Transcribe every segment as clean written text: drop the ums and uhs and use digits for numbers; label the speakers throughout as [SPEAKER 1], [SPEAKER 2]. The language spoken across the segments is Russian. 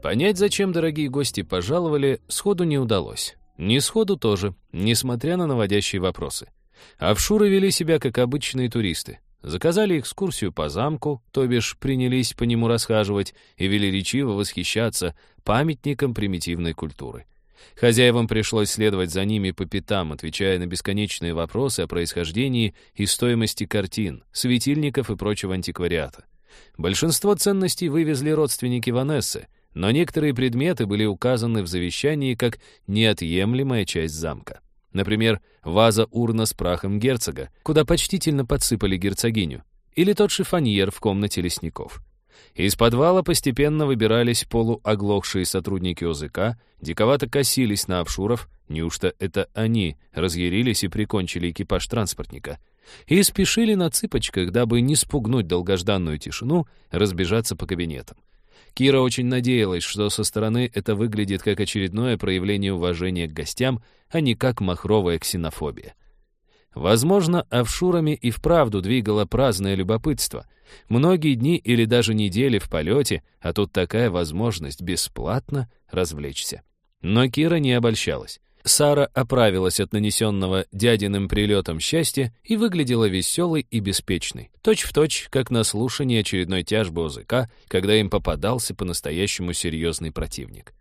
[SPEAKER 1] Понять, зачем дорогие гости пожаловали, сходу не удалось. Не сходу тоже, несмотря на наводящие вопросы. Офшуры вели себя как обычные туристы. Заказали экскурсию по замку, то бишь принялись по нему расхаживать и велеречиво восхищаться памятником примитивной культуры. Хозяевам пришлось следовать за ними по пятам, отвечая на бесконечные вопросы о происхождении и стоимости картин, светильников и прочего антиквариата. Большинство ценностей вывезли родственники Ванессы, но некоторые предметы были указаны в завещании как неотъемлемая часть замка. Например, ваза-урна с прахом герцога, куда почтительно подсыпали герцогиню, или тот шифоньер в комнате лесников. Из подвала постепенно выбирались полуоглохшие сотрудники ОЗК, диковато косились на офшуров, неужто это они разъярились и прикончили экипаж транспортника, и спешили на цыпочках, дабы не спугнуть долгожданную тишину, разбежаться по кабинетам. Кира очень надеялась, что со стороны это выглядит как очередное проявление уважения к гостям, а не как махровая ксенофобия. Возможно, офшурами и вправду двигало праздное любопытство. Многие дни или даже недели в полете, а тут такая возможность бесплатно развлечься. Но Кира не обольщалась. Сара оправилась от нанесенного дядиным прилетом счастья и выглядела веселой и беспечной, точь-в-точь, как на слушании очередной тяжбы ОЗК, когда им попадался по-настоящему серьезный противник.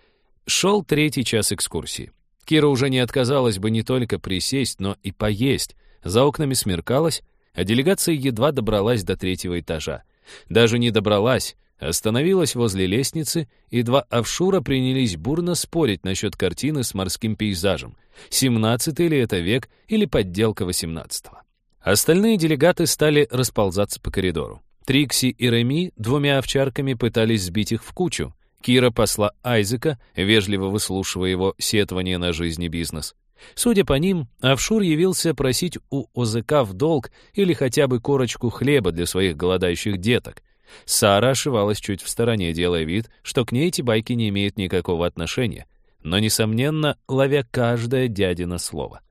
[SPEAKER 1] Шел 3-й час экскурсии. Кира уже не отказалась бы не только присесть, но и поесть. За окнами смеркалось, а делегация едва добралась до 3-го этажа. Даже не добралась, остановилась возле лестницы, и 2 офшура принялись бурно спорить насчет картины с морским пейзажем. 17-й ли это век или подделка 18-го. Остальные делегаты стали расползаться по коридору. Трикси и Реми 2 овчарками пытались сбить их в кучу. Кира посла Айзека, вежливо выслушивая его сетование на жизнь и бизнес. Судя по ним, офшур явился просить у ОЗК в долг или хотя бы корочку хлеба для своих голодающих деток. Сара ошивалась чуть в стороне, делая вид, что к ней эти байки не имеют никакого отношения, но, несомненно, ловя каждое дядино слово.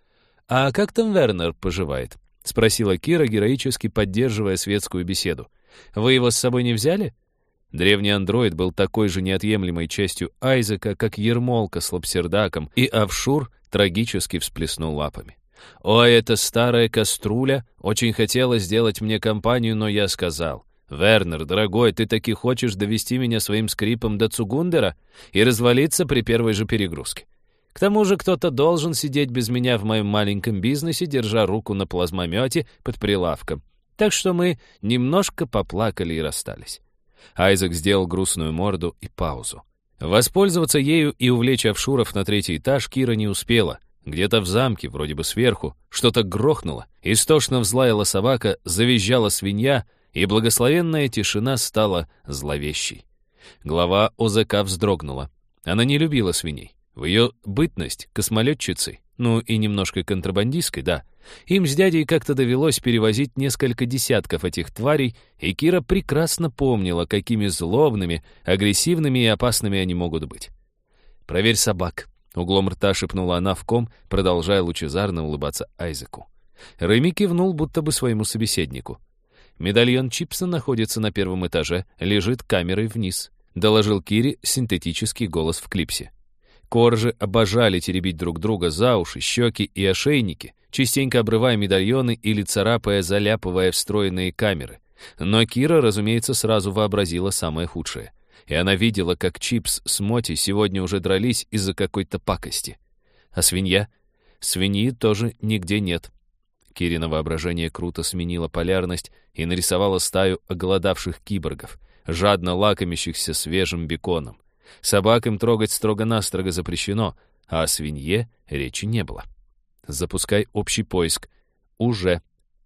[SPEAKER 1] «А как там Вернер поживает?» — спросила Кира, героически поддерживая светскую беседу. «Вы его с собой не взяли?» Древний андроид был такой же неотъемлемой частью Айзека, как ермолка с лапсердаком, и офшур трагически всплеснул лапами. «Ой, эта старая каструля очень хотела сделать мне компанию, но я сказал: «Вернер, дорогой, ты таки хочешь довести меня своим скрипом до Цугундера и развалиться при первой же перегрузке? К тому же кто-то должен сидеть без меня в моем маленьком бизнесе, держа руку на плазмомете под прилавком. Так что мы немножко поплакали и расстались». Айзек сделал грустную морду и паузу. Воспользоваться ею и увлечь офшуров на 3-й этаж Кира не успела. Где-то в замке, вроде бы сверху, что-то грохнуло. Истошно взлаяла собака, завизжала свинья, и благословенная тишина стала зловещей. Глава ОЗК вздрогнула. Она не любила свиней. В ее бытность космолетчицей, ну и немножко контрабандисткой, да, им с дядей как-то довелось перевозить несколько десятков этих тварей, и Кира прекрасно помнила, какими злобными, агрессивными и опасными они могут быть. «Проверь собак», — углом рта шепнула она в ком, продолжая лучезарно улыбаться Айзеку. Реми кивнул будто бы своему собеседнику. «Медальон Чипса находится на 1-м этаже, лежит камерой вниз», — доложил Кире синтетический голос в клипсе. Коржи обожали теребить друг друга за уши, щеки и ошейники, частенько обрывая медальоны или царапая, заляпывая встроенные камеры. Но Кира, разумеется, сразу вообразила самое худшее. И она видела, как Чипс с Моти сегодня уже дрались из-за какой-то пакости. А свинья? Свиньи тоже нигде нет. Кирина воображение круто сменило полярность и нарисовало стаю оголодавших киборгов, жадно лакомящихся свежим беконом. Собак им трогать строго-настрого запрещено, а о свинье речи не было. «Запускай общий поиск». «Уже».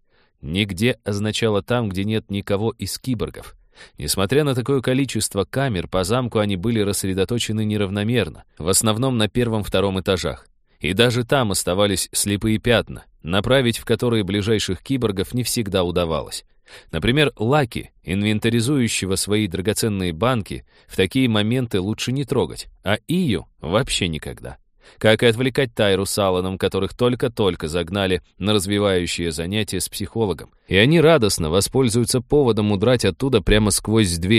[SPEAKER 1] «Нигде» означало там, где нет никого из киборгов. Несмотря на такое количество камер, по замку они были рассредоточены неравномерно, в основном на 1-2 этажах. И даже там оставались слепые пятна, направить в которые ближайших киборгов не всегда удавалось. Например, Лаки, инвентаризующего свои драгоценные банки, в такие моменты лучше не трогать, а Ию вообще никогда. Как и отвлекать Тайру с Алланом, которых только-только загнали на развивающие занятия с психологом. И они радостно воспользуются поводом удрать оттуда прямо сквозь дверь.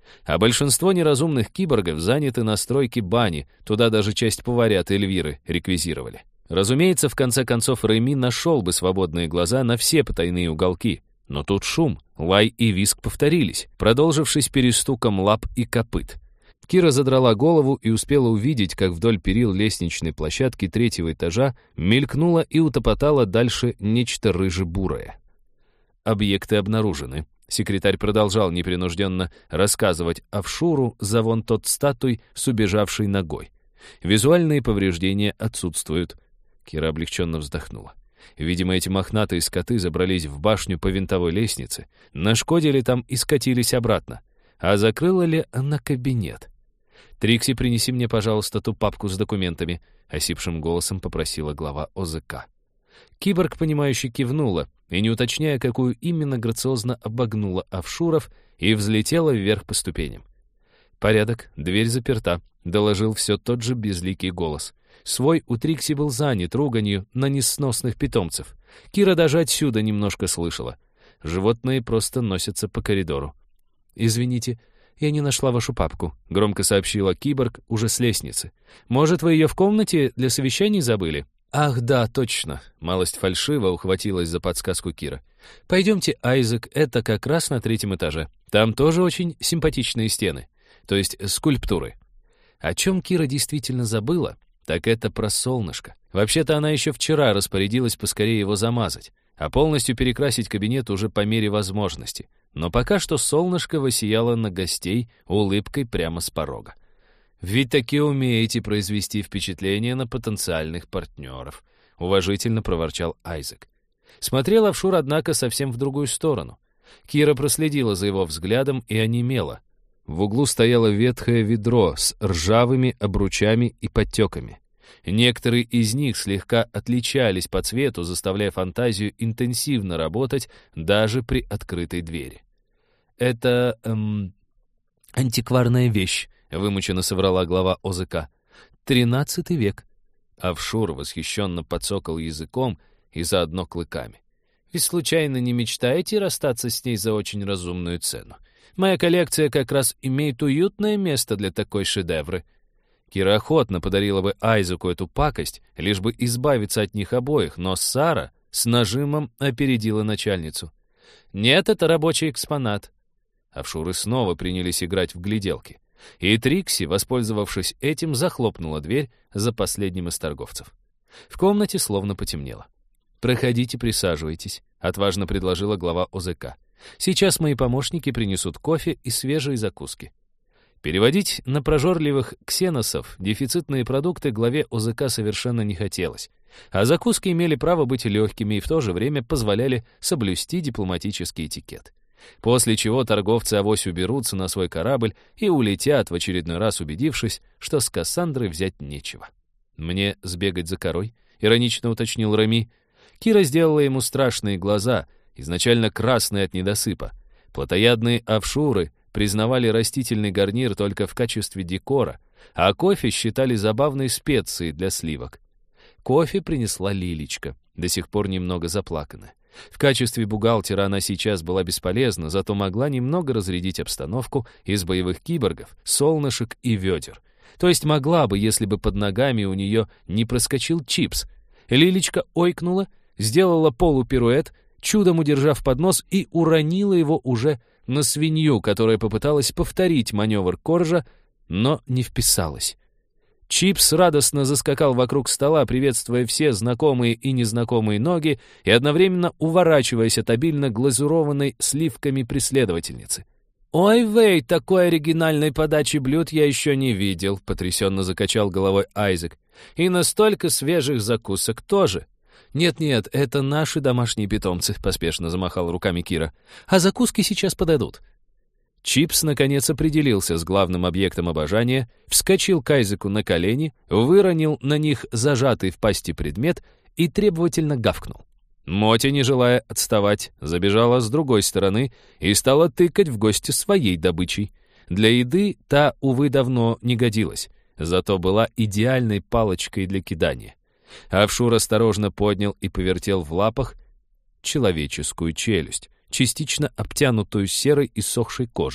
[SPEAKER 1] А большинство неразумных киборгов заняты на стройке бани, туда даже часть поварят Эльвиры реквизировали. Разумеется, в конце концов Реми нашел бы свободные глаза на все потайные уголки. Но тут шум, лай и визг повторились, продолжившись перестуком лап и копыт. Кира задрала голову и успела увидеть, как вдоль перил лестничной площадки 3-го этажа мелькнуло и утопотало дальше нечто рыже-бурое. Объекты обнаружены. Секретарь продолжал непринужденно рассказывать Авшуру за вон тот статуй с убежавшей ногой. Визуальные повреждения отсутствуют. Кира облегченно вздохнула. Видимо, эти мохнатые скоты забрались в башню по винтовой лестнице, нашкодили там и скатились обратно. А закрыла ли она кабинет? «Трикси, принеси мне, пожалуйста, ту папку с документами», — осипшим голосом попросила глава ОЗК. Киборг, понимающе кивнула и, не уточняя, какую именно, грациозно обогнула Авшуров и взлетела вверх по ступеням. «Порядок, дверь заперта», — доложил все тот же безликий голос. Свой у Трикси был занят руганью на несносных питомцев. Кира даже отсюда немножко слышала. Животные просто носятся по коридору. «Извините, я не нашла вашу папку», — громко сообщила киборг уже с лестницы. «Может, вы ее в комнате для совещаний забыли?» «Ах, да, точно», — малость фальшиво ухватилась за подсказку Кира. «Пойдемте, Айзек, это как раз на 3-м этаже. Там тоже очень симпатичные стены, то есть скульптуры». О чем Кира действительно забыла, так это про солнышко. Вообще-то она еще вчера распорядилась поскорее его замазать, а полностью перекрасить кабинет уже по мере возможности. Но пока что солнышко воссияло на гостей улыбкой прямо с порога. «Ведь таки умеете произвести впечатление на потенциальных партнеров», — уважительно проворчал Айзек. Смотрел Авшур, однако, совсем в другую сторону. Кира проследила за его взглядом и онемела. В углу стояло ветхое ведро с ржавыми обручами и подтеками. Некоторые из них слегка отличались по цвету, заставляя фантазию интенсивно работать даже при открытой двери. «Это... антикварная вещь», — вымученно соврала глава ОЗК. 13 век. Авшур восхищенно подсокал языком и заодно клыками. «Вы случайно не мечтаете расстаться с ней за очень разумную цену? Моя коллекция как раз имеет уютное место для такой шедевры». Кира охотно подарила бы Айзеку эту пакость, лишь бы избавиться от них обоих, но Сара с нажимом опередила начальницу. «Нет, это рабочий экспонат». Авшуры снова принялись играть в гляделки. И Трикси, воспользовавшись этим, захлопнула дверь за последним из торговцев. В комнате словно потемнело. «Проходите, присаживайтесь», — отважно предложила глава ОЗК. «Сейчас мои помощники принесут кофе и свежие закуски». Переводить на прожорливых ксеносов дефицитные продукты главе ОЗК совершенно не хотелось, а закуски имели право быть легкими и в то же время позволяли соблюсти дипломатический этикет. После чего торговцы авось уберутся на свой корабль и улетят, в очередной раз убедившись, что с Кассандрой взять нечего. «Мне сбегать за корой?» — иронично уточнил Реми. Кира сделала ему страшные глаза, изначально красные от недосыпа. Плотоядные авшуры признавали растительный гарнир только в качестве декора, а кофе считали забавной специей для сливок. Кофе принесла Лилечка, до сих пор немного заплаканная. В качестве бухгалтера она сейчас была бесполезна, зато могла немного разрядить обстановку из боевых киборгов, солнышек и ведер. То есть могла бы, если бы под ногами у нее не проскочил чипс. Лилечка ойкнула, сделала полупируэт, чудом удержав поднос и уронила его уже на свинью, которая попыталась повторить маневр коржа, но не вписалась. Чипс радостно заскакал вокруг стола, приветствуя все знакомые и незнакомые ноги и одновременно уворачиваясь от обильно глазурованной сливками преследовательницы. «Ой, вей, такой оригинальной подачи блюд я еще не видел», — потрясенно закачал головой Айзек. «И настолько свежих закусок тоже». «Нет-нет, это наши домашние питомцы», — поспешно замахал руками Кира. «А закуски сейчас подадут». Чипс, наконец, определился с главным объектом обожания, вскочил к Айзеку на колени, выронил на них зажатый в пасти предмет и требовательно гавкнул. Мотя, не желая отставать, забежала с другой стороны и стала тыкать в гости своей добычей. Для еды та, увы, давно не годилась, зато была идеальной палочкой для кидания. Авшур осторожно поднял и повертел в лапах человеческую челюсть, частично обтянутую серой и сохшей кожей.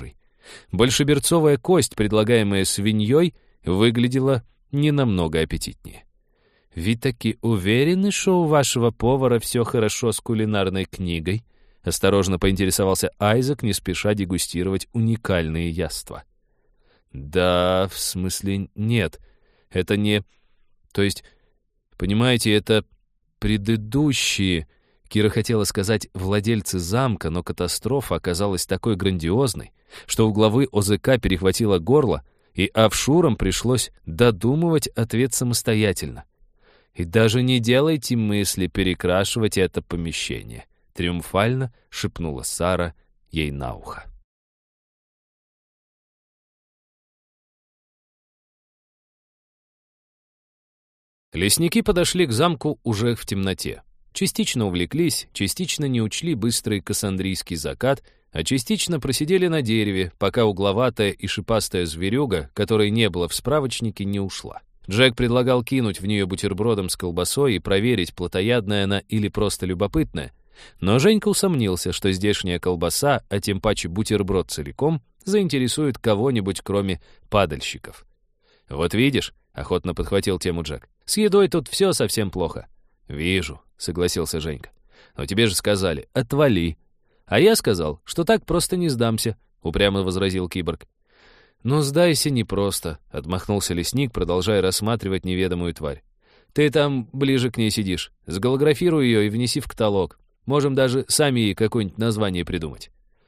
[SPEAKER 1] Большеберцовая кость, предлагаемая свиньей, выглядела не намного аппетитнее. «Вы таки уверены, что у вашего повара все хорошо с кулинарной книгой?» — осторожно поинтересовался Айзек, не спеша дегустировать уникальные яства. «Да, в смысле, нет. Это не... То есть, понимаете, это предыдущие...» Кира хотела сказать «владельцы замка», но катастрофа оказалась такой грандиозной, что у главы ОЗК перехватило горло, и Авшурам пришлось додумывать ответ самостоятельно. «И даже не делайте мысли перекрашивать это помещение», — триумфально шепнула Сара ей на ухо. Лесники подошли к замку уже в темноте. Частично увлеклись, частично не учли быстрый кассандрийский закат, а частично просидели на дереве, пока угловатая и шипастая зверюга, которой не было в справочнике, не ушла. Джек предлагал кинуть в нее бутербродом с колбасой и проверить, плотоядная она или просто любопытная, но Женька усомнился, что здешняя колбаса, а тем паче бутерброд целиком, заинтересует кого-нибудь, кроме падальщиков. «Вот видишь», — охотно подхватил тему Джек, — «с едой тут все совсем плохо». «Вижу», — согласился Женька. «Но тебе же сказали, отвали». «А я сказал, что так просто не сдамся», — упрямо возразил киборг. «Ну, сдайся непросто», — отмахнулся лесник, продолжая рассматривать неведомую тварь. «Ты там ближе к ней сидишь. Сголографируй ее и внеси в каталог. Можем даже сами ей какое-нибудь название придумать».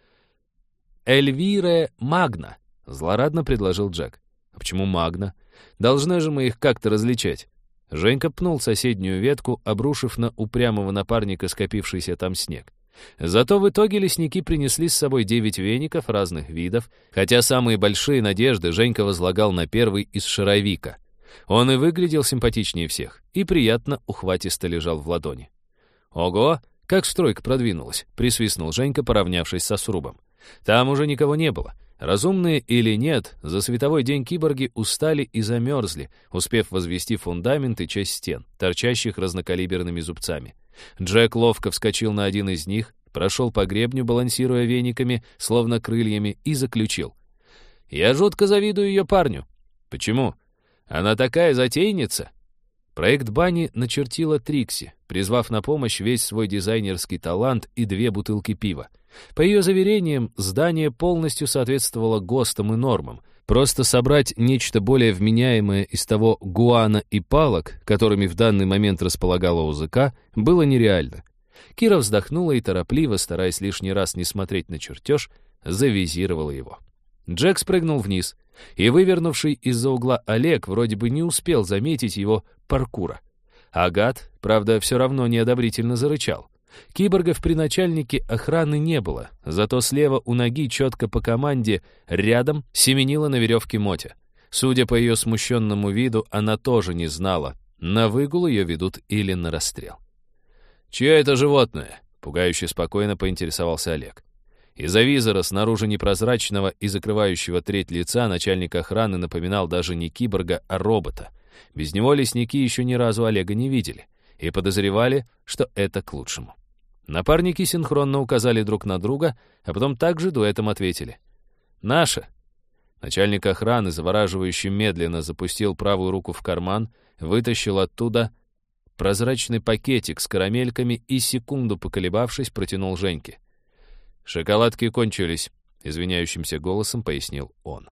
[SPEAKER 1] «Эльвира Магна», — злорадно предложил Джек. «А почему Магна? Должны же мы их как-то различать». Женька пнул соседнюю ветку, обрушив на упрямого напарника скопившийся там снег. Зато в итоге лесники принесли с собой 9 веников разных видов, хотя самые большие надежды Женька возлагал на первый из шаровика. Он и выглядел симпатичнее всех, и приятно ухватисто лежал в ладони. «Ого, как стройка продвинулась!» — присвистнул Женька, поравнявшись со срубом. Там уже никого не было. Разумные или нет, за световой день киборги устали и замерзли, успев возвести фундамент и часть стен, торчащих разнокалиберными зубцами. Джек ловко вскочил на один из них, прошел по гребню, балансируя вениками, словно крыльями, и заключил. «Я жутко завидую ее парню». «Почему?» «Она такая затейница». Проект бани начертила Трикси, призвав на помощь весь свой дизайнерский талант и 2 бутылки пива. По ее заверениям, здание полностью соответствовало ГОСТам и нормам. Просто собрать нечто более вменяемое из того гуана и палок, которыми в данный момент располагала УЗК, было нереально. Кира вздохнула и торопливо, стараясь лишний раз не смотреть на чертеж, завизировала его. Джек спрыгнул вниз, и вывернувший из-за угла Олег вроде бы не успел заметить его паркура. Агат, правда, все равно неодобрительно зарычал. Киборгов при начальнике охраны не было, зато слева у ноги четко по команде рядом семенила на веревке Мотя. Судя по ее смущенному виду, она тоже не знала, на выгул ее ведут или на расстрел. «Чье это животное?» — пугающе спокойно поинтересовался Олег. Из-за визора, снаружи непрозрачного и закрывающего треть лица, начальник охраны напоминал даже не киборга, а робота. Без него лесники еще ни разу Олега не видели и подозревали, что это к лучшему. Напарники синхронно указали друг на друга, а потом также дуэтом ответили. «Наша». Начальник охраны, завораживающе медленно запустил правую руку в карман, вытащил оттуда прозрачный пакетик с карамельками и, секунду поколебавшись, протянул Женьке. «Шоколадки кончились», — извиняющимся голосом пояснил он.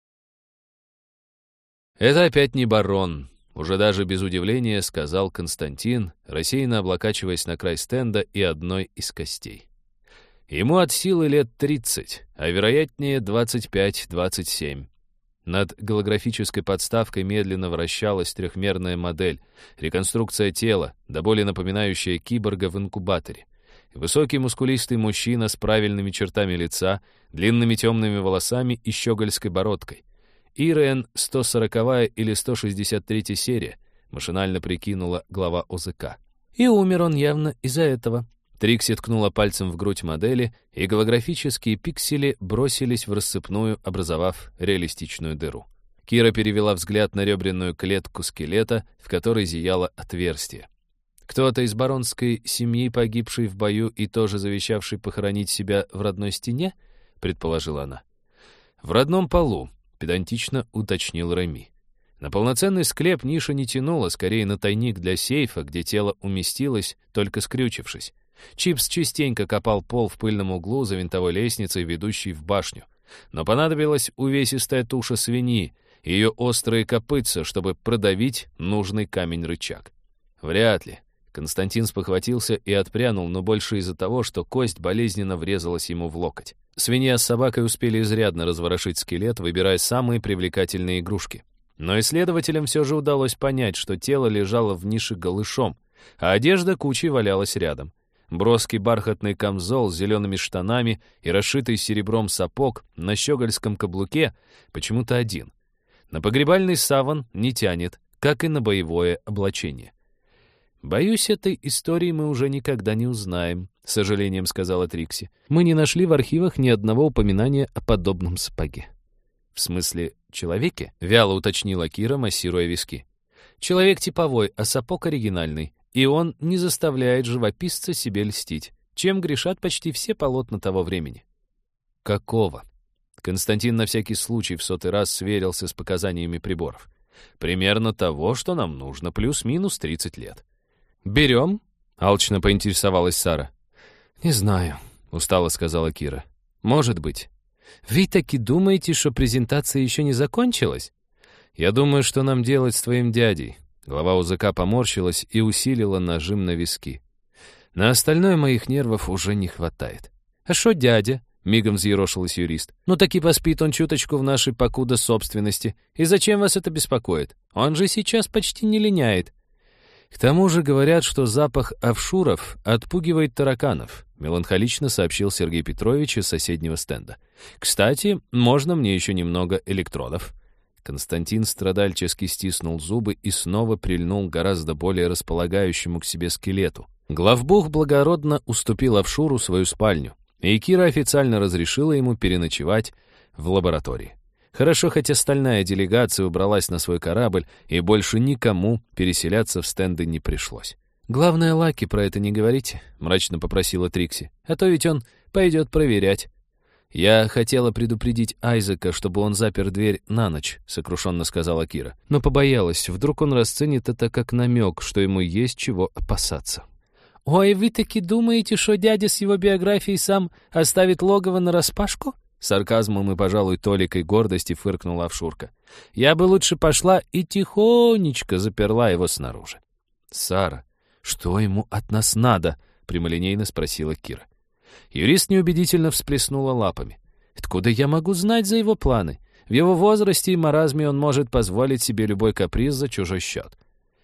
[SPEAKER 1] «Это опять не барон», — уже даже без удивления сказал Константин, рассеянно облокачиваясь на край стенда и одной из костей. Ему от силы лет 30, а вероятнее 25-27. Над голографической подставкой медленно вращалась трехмерная модель, реконструкция тела, до боли напоминающая киборга в инкубаторе. Высокий мускулистый мужчина с правильными чертами лица, длинными темными волосами и щегольской бородкой. ИРН 140 или 163 серия, машинально прикинула глава ОЗК. И умер он явно из-за этого. Трикси ткнула пальцем в грудь модели, и голографические пиксели бросились в рассыпную, образовав реалистичную дыру. Кира перевела взгляд на ребряную клетку скелета, в которой зияло отверстие. Кто-то из баронской семьи, погибший в бою и тоже завещавший похоронить себя в родной стене, предположила она. «В родном полу», — педантично уточнил Реми. На полноценный склеп ниша не тянула, скорее на тайник для сейфа, где тело уместилось, только скрючившись. Чипс частенько копал пол в пыльном углу за винтовой лестницей, ведущей в башню. Но понадобилась увесистая туша свиньи, ее острые копытца, чтобы продавить нужный камень-рычаг. Вряд ли. Константин спохватился и отпрянул, но больше из-за того, что кость болезненно врезалась ему в локоть. Свинья с собакой успели изрядно разворошить скелет, выбирая самые привлекательные игрушки. Но исследователям все же удалось понять, что тело лежало в нише голышом, а одежда кучей валялась рядом. Броский бархатный камзол с зелеными штанами и расшитый серебром сапог на щегольском каблуке почему-то один. На погребальный саван не тянет, как и на боевое облачение. «Боюсь, этой истории мы уже никогда не узнаем», — с сожалением сказала Трикси. «Мы не нашли в архивах ни одного упоминания о подобном сапоге». «В смысле, человеке?» — вяло уточнила Кира, массируя виски. «Человек типовой, а сапог оригинальный. И он не заставляет живописца себе льстить, чем грешат почти все полотна того времени». «Какого?» Константин на всякий случай в 100-й раз сверился с показаниями приборов. «Примерно того, что нам нужно, плюс-минус 30 лет». «Берем?» — алчно поинтересовалась Сара. «Не знаю», — устало сказала Кира. «Может быть. Вы таки думаете, что презентация еще не закончилась?» «Я думаю, что нам делать с твоим дядей». Глава УЗК поморщилась и усилила нажим на виски. «На остальное моих нервов уже не хватает». «А шо дядя?» — мигом взъерошилась юрист. «Ну таки поспит он чуточку в нашей покуда собственности. И зачем вас это беспокоит? Он же сейчас почти не линяет». «К тому же говорят, что запах офшуров отпугивает тараканов», меланхолично сообщил Сергей Петрович из соседнего стенда. «Кстати, можно мне еще немного электродов?» Константин страдальчески стиснул зубы и снова прильнул к гораздо более располагающему к себе скелету. Главбух благородно уступил офшуру свою спальню, и Кира официально разрешила ему переночевать в лаборатории. Хорошо, хоть остальная делегация убралась на свой корабль, и больше никому переселяться в стенды не пришлось. «Главное, Лаки про это не говорите», — мрачно попросила Трикси. «А то ведь он пойдет проверять». «Я хотела предупредить Айзека, чтобы он запер дверь на ночь», — сокрушенно сказала Кира. «Но побоялась, вдруг он расценит это как намек, что ему есть чего опасаться». «Ой, вы таки думаете, что дядя с его биографией сам оставит логово нараспашку?» Сарказмом и, пожалуй, толикой гордости фыркнула Авшурка. «Я бы лучше пошла и тихонечко заперла его снаружи». «Сара, что ему от нас надо?» — прямолинейно спросила Кира. Юрист неубедительно всплеснула лапами. «Откуда я могу знать за его планы? В его возрасте и маразме он может позволить себе любой каприз за чужой счет.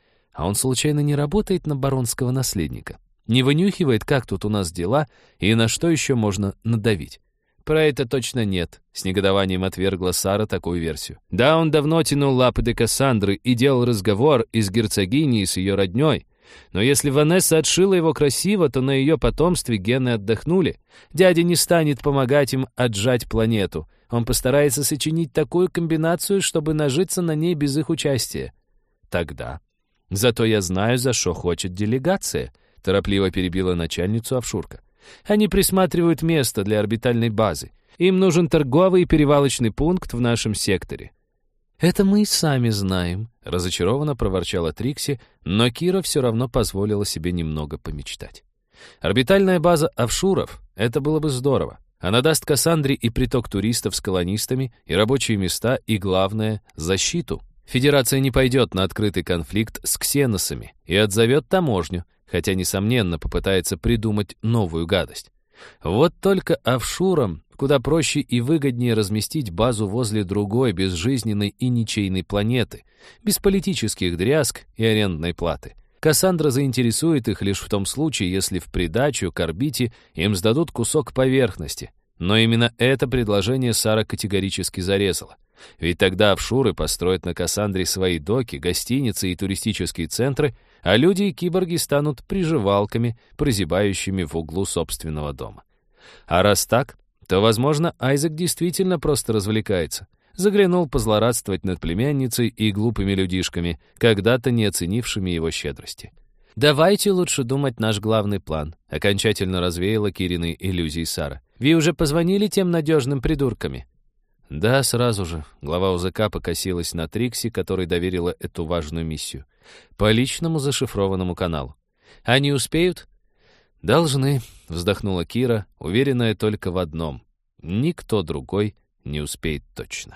[SPEAKER 1] А он случайно не работает на баронского наследника? Не вынюхивает, как тут у нас дела и на что еще можно надавить?» «Про это точно нет», — с негодованием отвергла Сара такую версию. «Да, он давно тянул лапы до Кассандры и делал разговор и с герцогиней, и с ее родней. Но если Ванесса отшила его красиво, то на ее потомстве гены отдохнули. Дядя не станет помогать им отжать планету. Он постарается сочинить такую комбинацию, чтобы нажиться на ней без их участия». «Тогда. Зато я знаю, за что хочет делегация», — торопливо перебила начальницу Авшурка. «Они присматривают место для орбитальной базы. Им нужен торговый и перевалочный пункт в нашем секторе». «Это мы и сами знаем», — разочарованно проворчала Трикси, но Кира все равно позволила себе немного помечтать. Орбитальная база офшуров — это было бы здорово. Она даст Кассандре и приток туристов с колонистами, и рабочие места, и, главное, защиту. Федерация не пойдет на открытый конфликт с ксеносами и отзовет таможню, хотя, несомненно, попытается придумать новую гадость. Вот только офшурам куда проще и выгоднее разместить базу возле другой безжизненной и ничейной планеты, без политических дрязг и арендной платы. Кассандра заинтересует их лишь в том случае, если в придачу к орбите им сдадут кусок поверхности. Но именно это предложение Сара категорически зарезала. Ведь тогда офшуры построят на Кассандре свои доки, гостиницы и туристические центры, а люди и киборги станут приживалками, прозябающими в углу собственного дома. А раз так, то, возможно, Айзек действительно просто развлекается. Заглянул позлорадствовать над племянницей и глупыми людишками, когда-то не оценившими его щедрости. «Давайте лучше думать наш главный план», — окончательно развеяла Кирины иллюзии Сара. «Вы уже позвонили тем надежным придурками?» Да, сразу же. Глава УЗК покосилась на Трикси, которой доверила эту важную миссию. По личному зашифрованному каналу. Они успеют? Должны, вздохнула Кира, уверенная только в одном. Никто другой не успеет точно.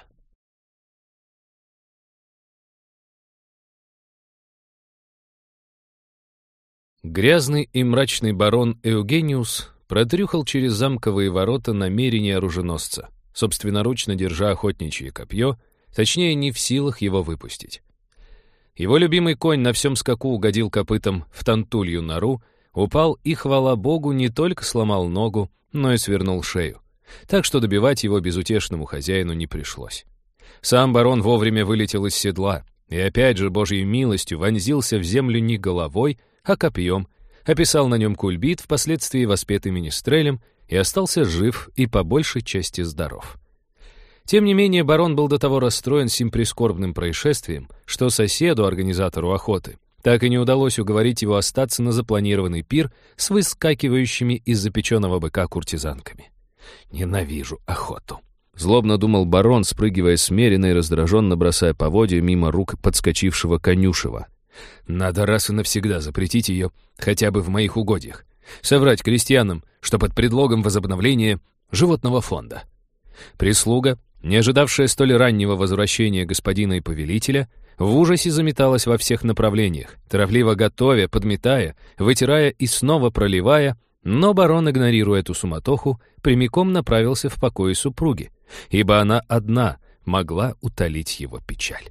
[SPEAKER 1] Грязный и мрачный барон Эугениус протрюхал через замковые ворота намерения оруженосца, собственноручно держа охотничье копье, точнее, не в силах его выпустить. Его любимый конь на всем скаку угодил копытом в тантулью нору, упал и, хвала богу, не только сломал ногу, но и свернул шею, так что добивать его безутешному хозяину не пришлось. Сам барон вовремя вылетел из седла и опять же божьей милостью вонзился в землю не головой, а копьем, описал на нем кульбит, впоследствии воспетый министрелем, и остался жив и по большей части здоров. Тем не менее, барон был до того расстроен сим прискорбным происшествием, что соседу, организатору охоты, так и не удалось уговорить его остаться на запланированный пир с выскакивающими из запеченного быка куртизанками. «Ненавижу охоту», — злобно думал барон, спрыгивая с мерина и раздраженно бросая поводья мимо рук подскочившего конюшева. «Надо раз и навсегда запретить ее хотя бы в моих угодьях. Соврать крестьянам, что под предлогом возобновления животного фонда». Прислуга, не ожидавшая столь раннего возвращения господина и повелителя, в ужасе заметалась во всех направлениях, торопливо готовя, подметая, вытирая и снова проливая, но барон, игнорируя эту суматоху, прямиком направился в покои супруги, ибо она одна могла утолить его печаль.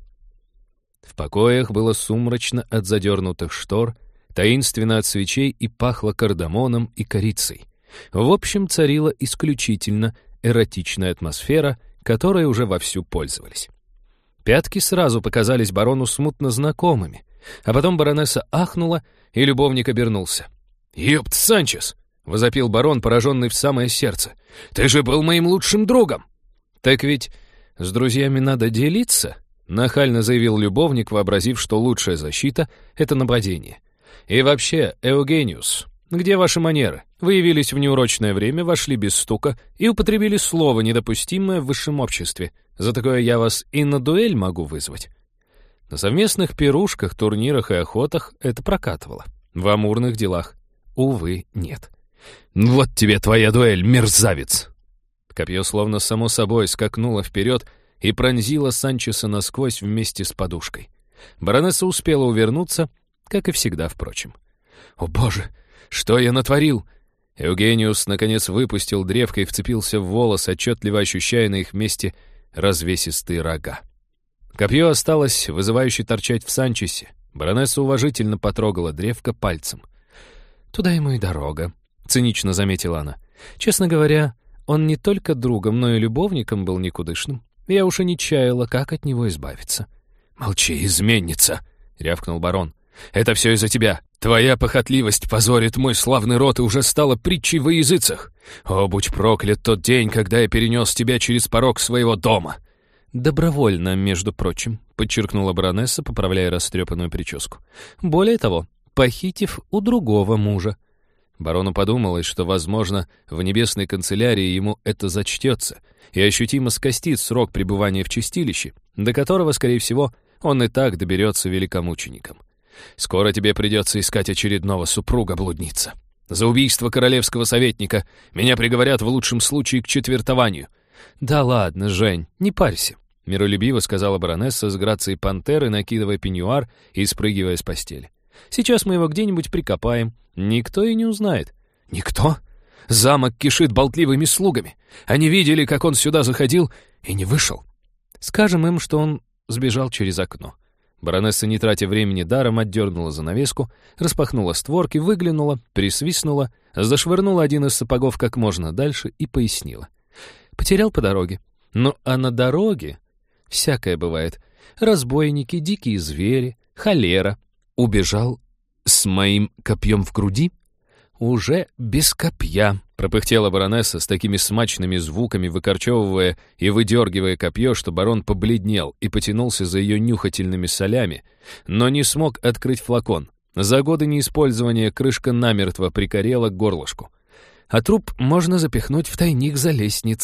[SPEAKER 1] В покоях было сумрачно от задернутых штор, таинственно от свечей и пахло кардамоном и корицей. В общем, царила исключительно эротичная атмосфера, которой уже вовсю пользовались. Пятки сразу показались барону смутно знакомыми, а потом баронесса ахнула, и любовник обернулся. «Ёпт, Санчес!» — возопил барон, пораженный в самое сердце. «Ты же был моим лучшим другом!» «Так ведь с друзьями надо делиться», — нахально заявил любовник, вообразив, что лучшая защита — это нападение. «И вообще, Эугениус, где ваши манеры? Вы явились в неурочное время, вошли без стука и употребили слово, недопустимое в высшем обществе. За такое я вас и на дуэль могу вызвать». На совместных пирушках, турнирах и охотах это прокатывало. В амурных делах, увы, нет. «Вот тебе твоя дуэль, мерзавец!» Копье словно само собой скакнуло вперед и пронзило Санчеса насквозь вместе с подушкой. Баронесса успела увернуться, как и всегда, впрочем. «О боже, что я натворил?» Эугениус, наконец, выпустил древко и вцепился в волос, отчетливо ощущая на их месте развесистые рога. Копье осталось вызывающе торчать в Санчесе. Баронесса уважительно потрогала древко пальцем. «Туда ему и дорога», — цинично заметила она. «Честно говоря, он не только другом, но и любовником был никудышным. Я уж и не чаяла, как от него избавиться». «Молчи, изменница!» — рявкнул барон. «Это все из-за тебя. Твоя похотливость позорит мой славный род и уже стала притчей во языцах. О, будь проклят тот день, когда я перенес тебя через порог своего дома!» «Добровольно, между прочим», — подчеркнула баронесса, поправляя растрепанную прическу. «Более того, похитив у другого мужа». Барону подумалось, что, возможно, в небесной канцелярии ему это зачтется и ощутимо скостит срок пребывания в чистилище, до которого, скорее всего, он и так доберется великомучеником. «Скоро тебе придется искать очередного супруга, блудница. За убийство королевского советника меня приговорят в лучшем случае к четвертованию». «Да ладно, Жень, не парься», — миролюбиво сказала баронесса с грацией пантеры, накидывая пеньюар и спрыгивая с постели. «Сейчас мы его где-нибудь прикопаем. Никто и не узнает». «Никто? Замок кишит болтливыми слугами. Они видели, как он сюда заходил и не вышел». «Скажем им, что он сбежал через окно». Баронесса, не тратя времени даром, отдернула занавеску, распахнула створки, выглянула, присвистнула, зашвырнула один из сапогов как можно дальше и пояснила. «Потерял по дороге. Ну, а на дороге всякое бывает. Разбойники, дикие звери, холера. Убежал с моим копьем в груди?» «Уже без копья», — пропыхтела баронесса с такими смачными звуками, выкорчевывая и выдергивая копье, что барон побледнел и потянулся за ее нюхательными солями, но не смог открыть флакон. За годы неиспользования крышка намертво прикорела к горлышку. «А труп можно запихнуть в тайник за лестницей».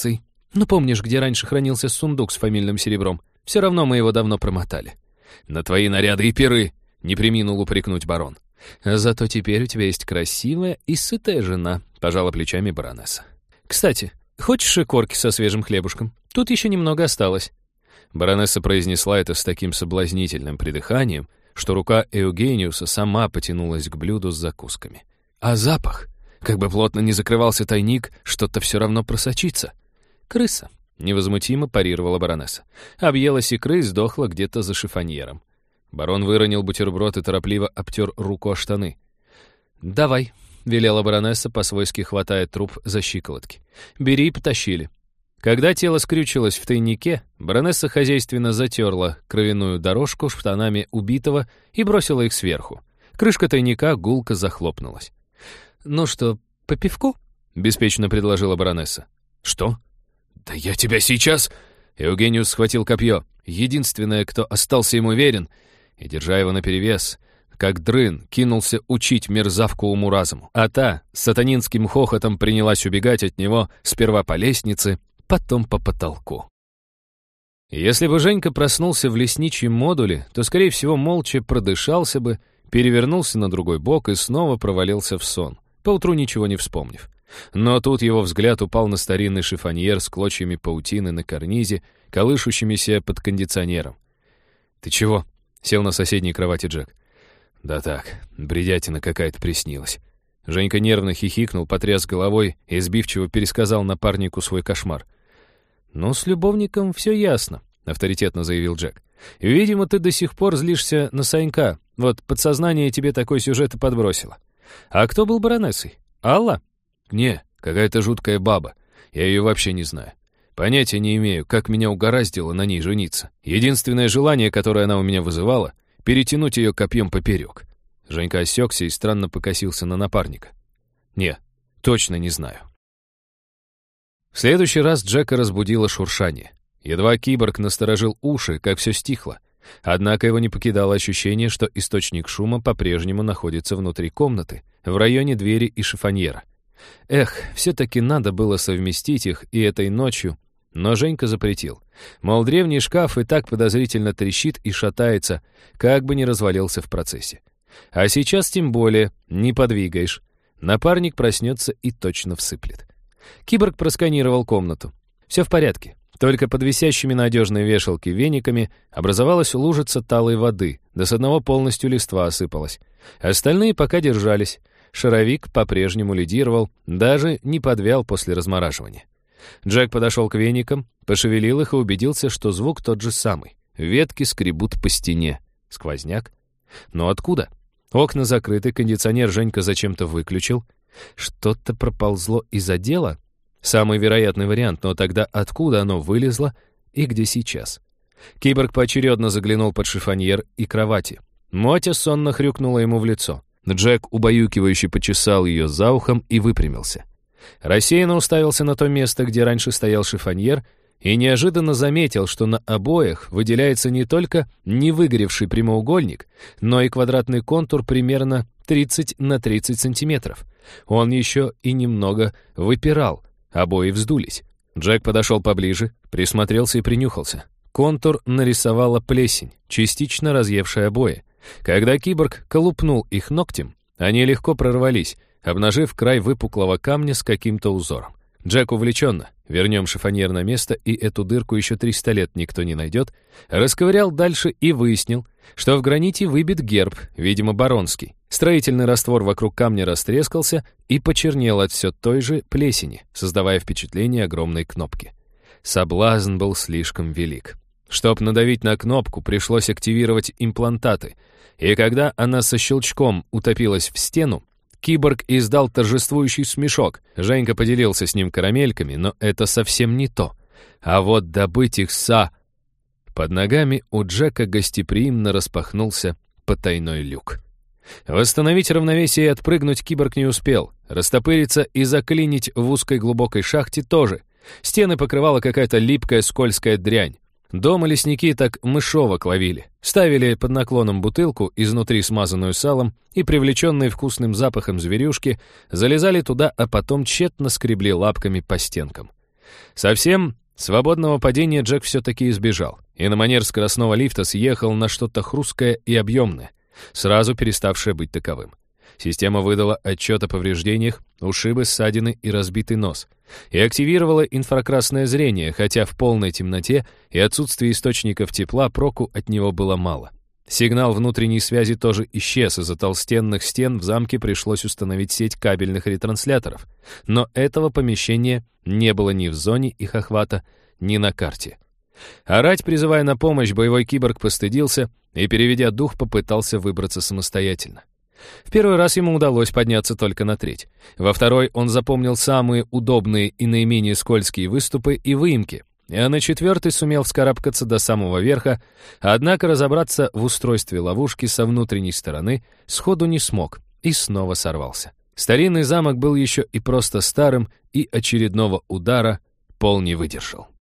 [SPEAKER 1] Ну, помнишь, где раньше хранился сундук с фамильным серебром? Все равно мы его давно промотали». «На твои наряды и пиры!» — не преминул упрекнуть барон. «Зато теперь у тебя есть красивая и сытая жена», — пожала плечами баронесса. «Кстати, хочешь икорки со свежим хлебушком? Тут еще немного осталось». Баронесса произнесла это с таким соблазнительным придыханием, что рука Эугениуса сама потянулась к блюду с закусками. А запах? Как бы плотно ни закрывался тайник, что-то все равно просочится. «Крыса», — невозмутимо парировала баронесса. Объелась икры и сдохла где-то за шифоньером. Барон выронил бутерброд и торопливо обтер руку о штаны. «Давай», — велела баронесса, по-свойски хватая труп за щиколотки. «Бери и потащили». Когда тело скрючилось в тайнике, баронесса хозяйственно затерла кровяную дорожку штанами убитого и бросила их сверху. Крышка тайника гулко захлопнулась. «Ну что, по пивку?» — беспечно предложила баронесса. «Что? Да я тебя сейчас...» Эугениус схватил копье, единственное, кто остался ему верен, и, держа его наперевес, как дрын, кинулся учить мерзавку уму-разуму. А та с сатанинским хохотом принялась убегать от него сперва по лестнице, потом по потолку. Если бы Женька проснулся в лесничьем модуле, то, скорее всего, молча продышался бы, перевернулся на другой бок и снова провалился в сон, поутру ничего не вспомнив. Но тут его взгляд упал на старинный шифоньер с клочьями паутины на карнизе, колышущимися под кондиционером. «Ты чего?» — сел на соседней кровати Джек. «Да так, бредятина какая-то приснилась». Женька нервно хихикнул, потряс головой и сбивчиво пересказал напарнику свой кошмар. «Ну, с любовником все ясно», — авторитетно заявил Джек. «Видимо, ты до сих пор злишься на Санька. Вот подсознание тебе такой сюжет и подбросило. А кто был баронессой? Алла?» «Не, какая-то жуткая баба. Я ее вообще не знаю. Понятия не имею, как меня угораздило на ней жениться. Единственное желание, которое она у меня вызывала — перетянуть ее копьем поперек». Женька осекся и странно покосился на напарника. «Не, точно не знаю». В следующий раз Джека разбудило шуршание. Едва киборг насторожил уши, как все стихло. Однако его не покидало ощущение, что источник шума по-прежнему находится внутри комнаты, в районе двери и шифоньера. Эх, все-таки надо было совместить их и этой ночью, но Женька запретил. Мол, древний шкаф и так подозрительно трещит и шатается, как бы не развалился в процессе. А сейчас тем более не подвигаешь. Напарник проснется и точно всыплет. Киборг просканировал комнату. Все в порядке. Только под висящими на одежной вешалке вениками образовалась лужица талой воды, да с одного полностью листва осыпалась. Остальные пока держались. Шаровик по-прежнему лидировал, даже не подвял после размораживания. Джек подошел к веникам, пошевелил их и убедился, что звук тот же самый. Ветки скребут по стене. Сквозняк? Но откуда? Окна закрыты, кондиционер Женька зачем-то выключил. Что-то проползло из отдела? Самый вероятный вариант, но тогда откуда оно вылезло и где сейчас? Киборг поочередно заглянул под шифоньер и кровати. Мотя сонно хрюкнула ему в лицо. Джек убаюкивающе почесал ее за ухом и выпрямился. Рассеянно уставился на то место, где раньше стоял шифоньер, и неожиданно заметил, что на обоях выделяется не только невыгоревший прямоугольник, но и квадратный контур примерно 30 на 30 сантиметров. Он еще и немного выпирал, обои вздулись. Джек подошел поближе, присмотрелся и принюхался. Контур нарисовала плесень, частично разъевшая обои. Когда киборг колупнул их ногтем, они легко прорвались, обнажив край выпуклого камня с каким-то узором. Джек увлеченно, вернем шифоньер на место, и эту дырку еще 300 лет никто не найдет, расковырял дальше и выяснил, что в граните выбит герб, видимо, баронский. Строительный раствор вокруг камня растрескался и почернел от все той же плесени, создавая впечатление огромной кнопки. Соблазн был слишком велик. Чтоб надавить на кнопку, пришлось активировать имплантаты, и когда она со щелчком утопилась в стену, киборг издал торжествующий смешок. Женька поделился с ним карамельками, но это совсем не то. А вот добыть их Под ногами у Джека гостеприимно распахнулся потайной люк. Восстановить равновесие и отпрыгнуть киборг не успел. Растопыриться и заклинить в узкой глубокой шахте тоже. Стены покрывала какая-то липкая скользкая дрянь. Дома лесники так мышовок ловили. Ставили под наклоном бутылку, изнутри смазанную салом, и, привлеченные вкусным запахом зверюшки, залезали туда, а потом тщетно скребли лапками по стенкам. Совсем свободного падения Джек все-таки избежал, и на манер скоростного лифта съехал на что-то хрусткое и объемное, сразу переставшее быть таковым. Система выдала отчет о повреждениях, ушибы, ссадины и разбитый нос, и активировала инфракрасное зрение, хотя в полной темноте и отсутствии источников тепла проку от него было мало. Сигнал внутренней связи тоже исчез, из-за толстенных стен в замке пришлось установить сеть кабельных ретрансляторов, но этого помещения не было ни в зоне их охвата, ни на карте. Орать, призывая на помощь, боевой киборг постыдился и, переведя дух, попытался выбраться самостоятельно. В первый раз ему удалось подняться только на треть. Во второй он запомнил самые удобные и наименее скользкие выступы и выемки, а на четвертый сумел вскарабкаться до самого верха, однако разобраться в устройстве ловушки со внутренней стороны сходу не смог и снова сорвался. Старинный замок был еще и просто старым, и очередного удара пол не выдержал.